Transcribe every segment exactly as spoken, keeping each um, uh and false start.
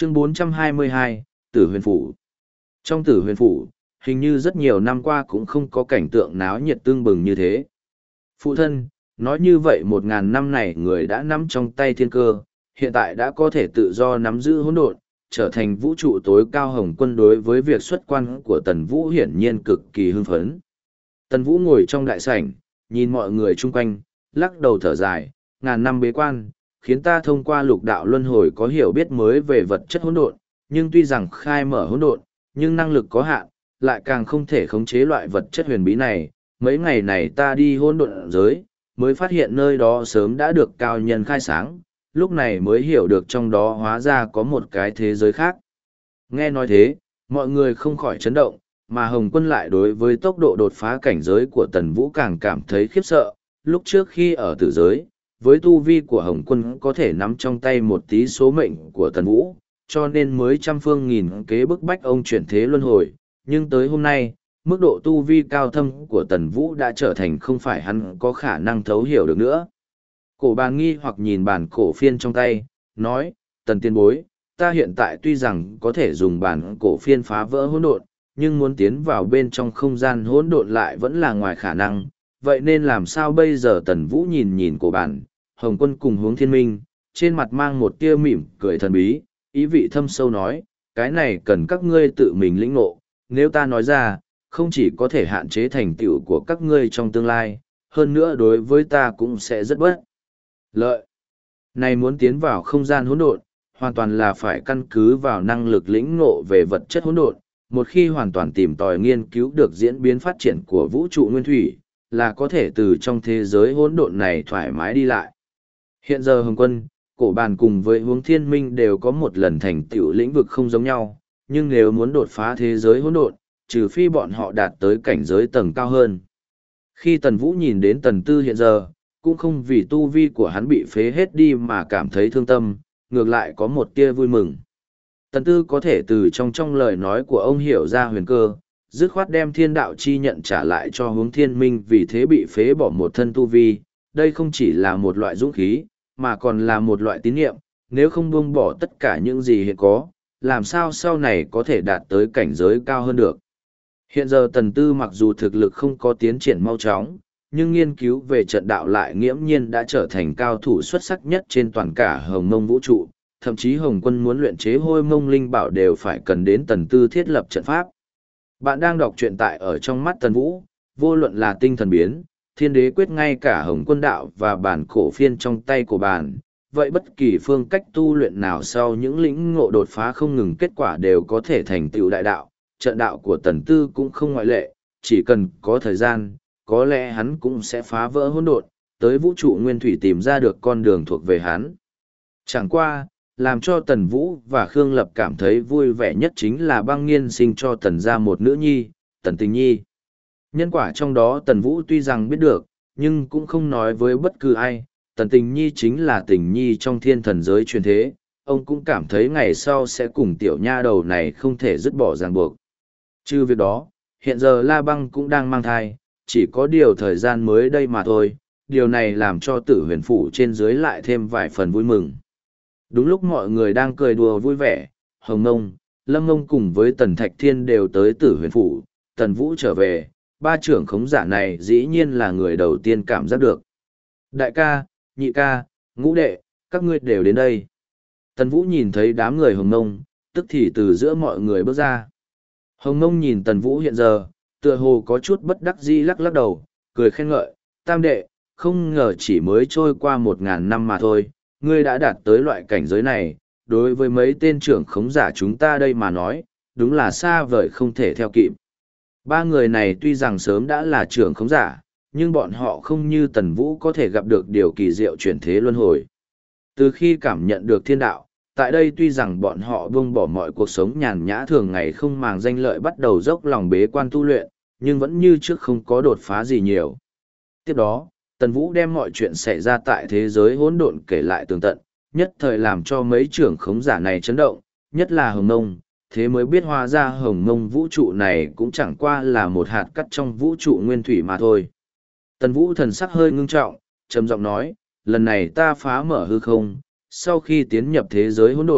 Chương bốn trăm hai mươi hai, Tử Huyền Phủ. Trong Tử Huyền Phủ, hình như rất nhiều năm qua cũng không có cảnh tượng náo nhiệt tương bừng như thế. Phụ thân, nói như vậy một ngàn năm này người đã nắm trong tay thiên cơ, hiện tại đã có thể tự do nắm giữ hỗn độn, trở thành vũ trụ tối cao Hồng Quân. Đối với việc xuất quan của Tần Vũ hiển nhiên cực kỳ hưng phấn. Tần Vũ ngồi trong đại sảnh, nhìn mọi người chung quanh, lắc đầu thở dài, ngàn năm bế quan, khiến ta thông qua lục đạo luân hồi có hiểu biết mới về vật chất hỗn độn, nhưng tuy rằng khai mở hỗn độn, nhưng năng lực có hạn, lại càng không thể khống chế loại vật chất huyền bí này. Mấy ngày này ta đi hỗn độn giới, mới phát hiện nơi đó sớm đã được cao nhân khai sáng, lúc này mới hiểu được trong đó hóa ra có một cái thế giới khác. Nghe nói thế, mọi người không khỏi chấn động, mà Hồng Quân lại đối với tốc độ đột phá cảnh giới của Tần Vũ càng cảm thấy khiếp sợ. Lúc trước khi ở tử giới, với tu vi của Hồng Quân có thể nắm trong tay một tí số mệnh của Tần Vũ, cho nên mới trăm phương nghìn kế bức bách ông chuyển thế luân hồi. Nhưng tới hôm nay, mức độ tu vi cao thâm của Tần Vũ đã trở thành không phải hắn có khả năng thấu hiểu được nữa. Cổ bàn nghi hoặc nhìn bản cổ phiên trong tay, nói, Tần tiên bối, ta hiện tại tuy rằng có thể dùng bản cổ phiên phá vỡ hỗn độn, nhưng muốn tiến vào bên trong không gian hỗn độn lại vẫn là ngoài khả năng. Vậy nên làm sao bây giờ? Tần Vũ nhìn nhìn cổ bản, Hồng Quân cùng Hướng Thiên Minh, trên mặt mang một tia mỉm cười thần bí, ý vị thâm sâu nói, cái này cần các ngươi tự mình lĩnh ngộ, nếu ta nói ra, không chỉ có thể hạn chế thành tựu của các ngươi trong tương lai, hơn nữa đối với ta cũng sẽ rất bất lợi. Này muốn tiến vào không gian hỗn độn, hoàn toàn là phải căn cứ vào năng lực lĩnh ngộ về vật chất hỗn độn, một khi hoàn toàn tìm tòi nghiên cứu được diễn biến phát triển của vũ trụ nguyên thủy, là có thể từ trong thế giới hỗn độn này thoải mái đi lại. Hiện giờ Hồng Quân, cổ bàn cùng với Hướng Thiên Minh đều có một lần thành tựu lĩnh vực không giống nhau, nhưng nếu muốn đột phá thế giới hỗn độn, trừ phi bọn họ đạt tới cảnh giới tầng cao hơn. Khi Tần Vũ nhìn đến Tần Tư hiện giờ, cũng không vì tu vi của hắn bị phế hết đi mà cảm thấy thương tâm, ngược lại có một tia vui mừng. Tần Tư có thể từ trong trong lời nói của ông hiểu ra huyền cơ, dứt khoát đem thiên đạo chi nhận trả lại cho Hướng Thiên Minh, vì thế bị phế bỏ một thân tu vi. Đây không chỉ là một loại dũng khí, mà còn là một loại tín nhiệm, nếu không buông bỏ tất cả những gì hiện có, làm sao sau này có thể đạt tới cảnh giới cao hơn được. Hiện giờ Tần Tư mặc dù thực lực không có tiến triển mau chóng, nhưng nghiên cứu về trận đạo lại nghiễm nhiên đã trở thành cao thủ xuất sắc nhất trên toàn cả Hồng Mông vũ trụ, thậm chí Hồng Quân muốn luyện chế Hôi Mông Linh Bảo đều phải cần đến Tần Tư thiết lập trận pháp. Bạn đang đọc truyện tại ở trong mắt Tần Vũ, vô luận là tinh thần biến, thiên đế quyết, ngay cả Hồng Quân đạo và bản cổ phiên trong tay của bàn, vậy bất kỳ phương cách tu luyện nào sau những lĩnh ngộ đột phá không ngừng, kết quả đều có thể thành tựu đại đạo. Trận đạo của Tần Tư cũng không ngoại lệ, chỉ cần có thời gian, có lẽ hắn cũng sẽ phá vỡ hỗn độn, tới vũ trụ nguyên thủy tìm ra được con đường thuộc về hắn. Chẳng qua, làm cho Tần Vũ và Khương Lập cảm thấy vui vẻ nhất chính là Băng Nghiên sinh cho Tần gia một nữ nhi, Tần Tình Nhi. Nhân quả trong đó Tần Vũ tuy rằng biết được, nhưng cũng không nói với bất cứ ai. Tần Tình Nhi chính là Tình Nhi trong thiên thần giới truyền thế, ông cũng cảm thấy ngày sau sẽ cùng tiểu nha đầu này không thể dứt bỏ ràng buộc. Trừ việc đó, hiện giờ La Băng cũng đang mang thai, chỉ có điều thời gian mới đây mà thôi, điều này làm cho Tử Huyền Phủ trên dưới lại thêm vài phần vui mừng. Đúng lúc mọi người đang cười đùa vui vẻ, Hồng Mông, Lâm Mông cùng với Tần Thạch Thiên đều tới Tử Huyền Phủ. Tần Vũ trở về, ba trưởng khống giả này dĩ nhiên là người đầu tiên cảm giác được. Đại ca, nhị ca, ngũ đệ, các ngươi đều đến đây. Tần Vũ nhìn thấy đám người Hồng Mông, tức thì từ giữa mọi người bước ra. Hồng Mông nhìn Tần Vũ hiện giờ, tựa hồ có chút bất đắc dĩ lắc lắc đầu, cười khen ngợi, tam đệ, không ngờ chỉ mới trôi qua một ngàn năm mà thôi, ngươi đã đạt tới loại cảnh giới này, đối với mấy tên trưởng khống giả chúng ta đây mà nói, đúng là xa vời không thể theo kịp. Ba người này tuy rằng sớm đã là trưởng khống giả, nhưng bọn họ không như Tần Vũ có thể gặp được điều kỳ diệu chuyển thế luân hồi. Từ khi cảm nhận được thiên đạo, tại đây tuy rằng bọn họ buông bỏ mọi cuộc sống nhàn nhã thường ngày không màng danh lợi, bắt đầu dốc lòng bế quan tu luyện, nhưng vẫn như trước không có đột phá gì nhiều. Tiếp đó, Tần Vũ đem mọi chuyện xảy ra tại thế giới hỗn độn kể lại tường tận, nhất thời làm cho mấy trưởng khống giả này chấn động, nhất là Hồng Mông, thế mới biết hóa ra Hồng Mông vũ trụ này cũng chẳng qua là một hạt cát trong vũ trụ nguyên thủy mà thôi. Tần Vũ thần sắc hơi ngưng trọng, trầm giọng nói, lần này ta phá mở hư không, sau khi tiến nhập thế giới hỗn độn,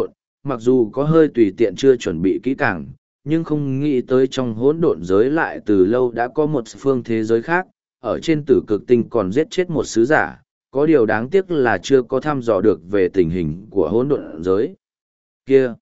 mặc dù có hơi tùy tiện chưa chuẩn bị kỹ càng, nhưng không nghĩ tới trong hỗn độn giới lại từ lâu đã có một phương thế giới khác, ở trên tử cực tinh còn giết chết một sứ giả, có điều đáng tiếc là chưa có thăm dò được về tình hình của hỗn độn giới. Kia!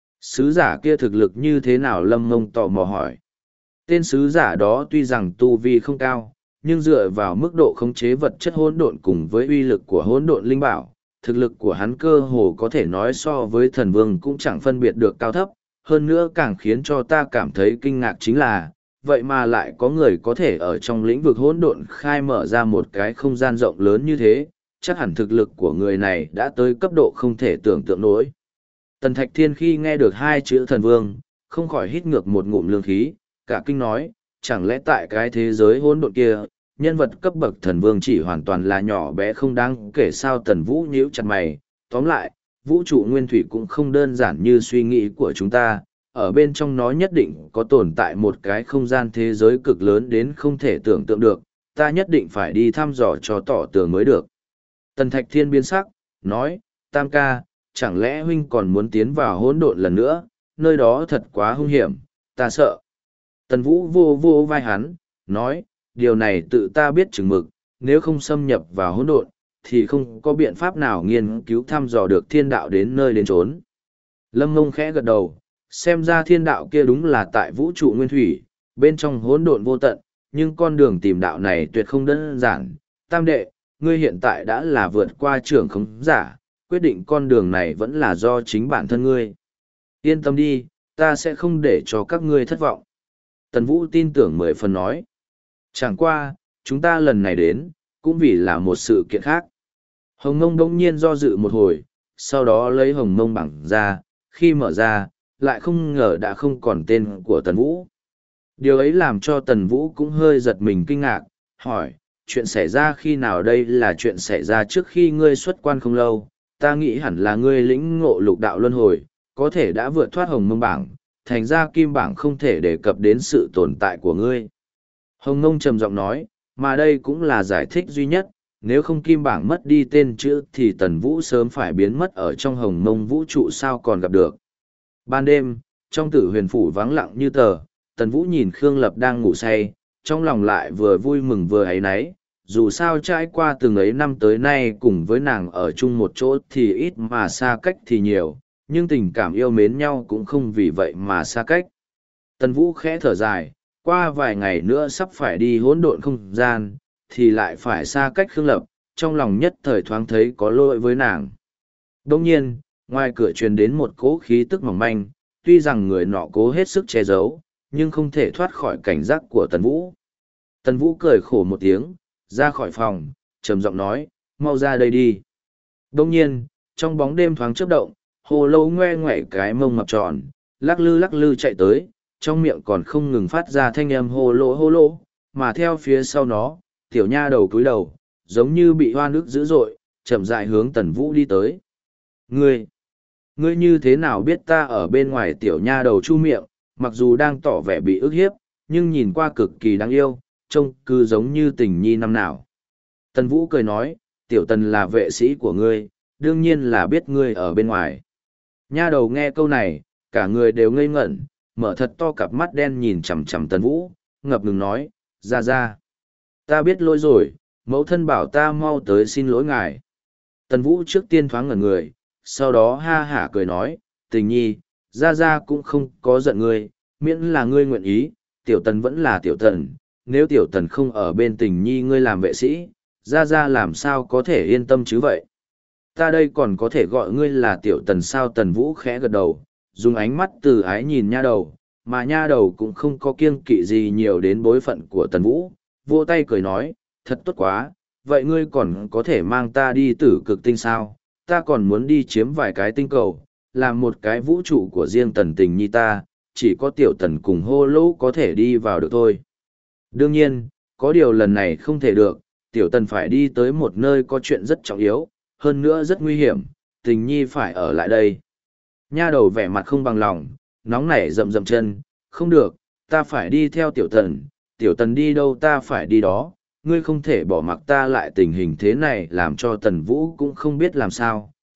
Sứ giả kia thực lực như thế nào? Lâm Mông tò mò hỏi. Tên sứ giả đó tuy rằng tu vi không cao, nhưng dựa vào mức độ khống chế vật chất hỗn độn cùng với uy lực của hỗn độn linh bảo, thực lực của hắn cơ hồ có thể nói so với thần vương cũng chẳng phân biệt được cao thấp. Hơn nữa càng khiến cho ta cảm thấy kinh ngạc chính là, vậy mà lại có người có thể ở trong lĩnh vực hỗn độn khai mở ra một cái không gian rộng lớn như thế, chắc hẳn thực lực của người này đã tới cấp độ không thể tưởng tượng nổi. Tần Thạch Thiên khi nghe được hai chữ thần vương, không khỏi hít ngược một ngụm lương khí, cả kinh nói, chẳng lẽ tại cái thế giới hỗn độn kia, nhân vật cấp bậc thần vương chỉ hoàn toàn là nhỏ bé không đáng kể sao? Tần Vũ nhíu chặt mày, tóm lại, vũ trụ nguyên thủy cũng không đơn giản như suy nghĩ của chúng ta, ở bên trong nó nhất định có tồn tại một cái không gian thế giới cực lớn đến không thể tưởng tượng được, ta nhất định phải đi thăm dò cho tỏ tường mới được. Tần Thạch Thiên biến sắc, nói, Tam ca, chẳng lẽ huynh còn muốn tiến vào hỗn độn lần nữa, nơi đó thật quá hung hiểm, ta sợ. Tần Vũ vô vô vai hắn, nói, điều này tự ta biết chừng mực, nếu không xâm nhập vào hỗn độn, thì không có biện pháp nào nghiên cứu thăm dò được thiên đạo đến nơi đến chốn. Lâm Ngông khẽ gật đầu, xem ra thiên đạo kia đúng là tại vũ trụ nguyên thủy, bên trong hỗn độn vô tận, nhưng con đường tìm đạo này tuyệt không đơn giản. Tam đệ, ngươi hiện tại đã là vượt qua trưởng khống giả, quyết định con đường này vẫn là do chính bản thân ngươi. Yên tâm đi, ta sẽ không để cho các ngươi thất vọng. Tần Vũ tin tưởng mười phần nói. Chẳng qua, chúng ta lần này đến, cũng vì là một sự kiện khác. Hồng Mông đông nhiên do dự một hồi, sau đó lấy Hồng Mông bảng ra, khi mở ra, lại không ngờ đã không còn tên của Tần Vũ. Điều ấy làm cho Tần Vũ cũng hơi giật mình kinh ngạc, hỏi, chuyện xảy ra khi nào? Đây là chuyện xảy ra trước khi ngươi xuất quan không lâu, ta nghĩ hẳn là ngươi lĩnh ngộ lục đạo luân hồi, có thể đã vượt thoát Hồng Mông bảng, thành ra Kim bảng không thể đề cập đến sự tồn tại của ngươi. Hồng Mông trầm giọng nói, mà đây cũng là giải thích duy nhất, nếu không Kim bảng mất đi tên chữ thì Tần Vũ sớm phải biến mất ở trong Hồng Mông vũ trụ, sao còn gặp được. Ban đêm, trong Tử Huyền phủ vắng lặng như tờ, Tần Vũ nhìn Khương Lập đang ngủ say, trong lòng lại vừa vui mừng vừa áy náy, dù sao trải qua từng ấy năm tới nay cùng với nàng ở chung một chỗ thì ít mà xa cách thì nhiều, nhưng tình cảm yêu mến nhau cũng không vì vậy mà xa cách. Tần Vũ khẽ thở dài, qua vài ngày nữa sắp phải đi hỗn độn không gian, thì lại phải xa cách Khương Lập, trong lòng nhất thời thoáng thấy có lỗi với nàng. Đồng nhiên, ngoài cửa truyền đến một cỗ khí tức mỏng manh, tuy rằng người nọ cố hết sức che giấu, nhưng không thể thoát khỏi cảnh giác của Tần Vũ. Tần Vũ cười khổ một tiếng, ra khỏi phòng, trầm giọng nói, mau ra đây đi. Đồng nhiên, trong bóng đêm thoáng chớp động, hồ lâu ngoe ngoẻ cái mông mập tròn, lắc lư lắc lư chạy tới, trong miệng còn không ngừng phát ra thanh âm hô lỗ hô lỗ, mà theo phía sau nó, tiểu nha đầu cúi đầu, giống như bị hoa nước dữ dội, chậm rãi hướng Tần Vũ đi tới. Ngươi, ngươi như thế nào biết ta ở bên ngoài? Tiểu nha đầu chu miệng, mặc dù đang tỏ vẻ bị ức hiếp, nhưng nhìn qua cực kỳ đáng yêu, trông cứ giống như tình nhi năm nào. Tần Vũ cười nói, tiểu Tần là vệ sĩ của ngươi, đương nhiên là biết ngươi ở bên ngoài. Nha đầu nghe câu này, cả người đều ngây ngẩn, mở thật to cặp mắt đen nhìn chằm chằm Tần Vũ, ngập ngừng nói, ra ra. Ta biết lỗi rồi, mẫu thân bảo ta mau tới xin lỗi ngài. Tần Vũ trước tiên thoáng ngẩn người, sau đó ha hả cười nói, tình nhi, ra ra cũng không có giận ngươi, miễn là ngươi nguyện ý, tiểu Tần vẫn là tiểu Tần, nếu tiểu Tần không ở bên tình nhi ngươi làm vệ sĩ, ra ra làm sao có thể yên tâm chứ vậy. Ta đây còn có thể gọi ngươi là tiểu Tần sao? Tần Vũ khẽ gật đầu, dùng ánh mắt từ ái nhìn nha đầu, mà nha đầu cũng không có kiêng kỵ gì nhiều đến bối phận của Tần Vũ, vỗ tay cười nói, thật tốt quá, vậy ngươi còn có thể mang ta đi Tử Cực Tinh sao? Ta còn muốn đi chiếm vài cái tinh cầu, làm một cái vũ trụ của riêng Tần tình nhi ta, chỉ có tiểu Tần cùng hô lỗ có thể đi vào được thôi. Đương nhiên, có điều lần này không thể được, tiểu Tần phải đi tới một nơi có chuyện rất trọng yếu, hơn nữa rất nguy hiểm, tình nhi phải ở lại đây. Nha đầu vẻ mặt không bằng lòng, nóng nảy rậm rậm chân, không được, ta phải đi theo tiểu Tần, tiểu Tần đi đâu ta phải đi đó, ngươi không thể bỏ mặc ta lại. Tình hình thế này làm cho Tần Vũ cũng không biết làm sao,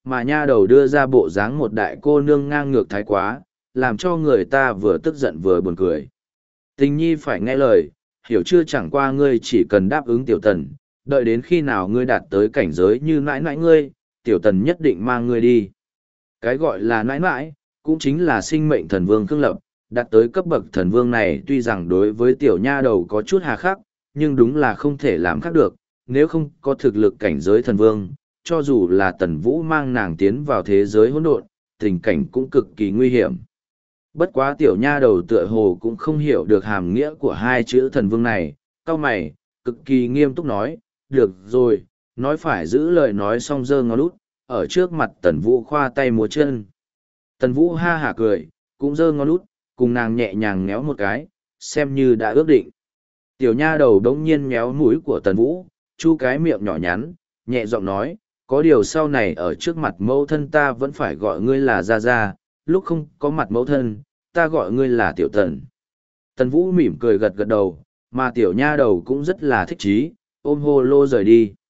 mà nha đầu đưa ra bộ dáng một đại cô nương ngang ngược thái quá, làm cho người ta vừa tức giận vừa buồn cười. Tình nhi phải nghe lời, hiểu chưa, chẳng qua ngươi chỉ cần đáp ứng tiểu tần, đợi đến khi nào ngươi đạt tới cảnh giới như nãi nãi ngươi, tiểu tần nhất định mang ngươi đi. Cái gọi là nãi nãi, cũng chính là sinh mệnh thần vương Khương Lập, đạt tới cấp bậc thần vương này tuy rằng đối với tiểu nha đầu có chút hà khắc, nhưng đúng là không thể làm khác được, nếu không có thực lực cảnh giới thần vương, cho dù là tần vũ mang nàng tiến vào thế giới hỗn độn, tình cảnh cũng cực kỳ nguy hiểm. Bất quá tiểu nha đầu tựa hồ cũng không hiểu được hàm nghĩa của hai chữ thần vương này, cau mày, cực kỳ nghiêm túc nói, được rồi, nói phải giữ lời nói xong giơ ngón út, ở trước mặt tần vũ khoa tay múa chân. Tần vũ ha hả cười, cũng giơ ngón út, cùng nàng nhẹ nhàng méo một cái, xem như đã ước định. Tiểu nha đầu đống nhiên méo mũi của tần vũ, chu cái miệng nhỏ nhắn, nhẹ giọng nói, có điều sau này ở trước mặt mẫu thân ta vẫn phải gọi ngươi là Gia Gia, lúc không có mặt mẫu thân, ta gọi ngươi là Tiểu Tần. Tần Vũ mỉm cười gật gật đầu, mà Tiểu Nha đầu cũng rất là thích chí, ôm hô lô rời đi.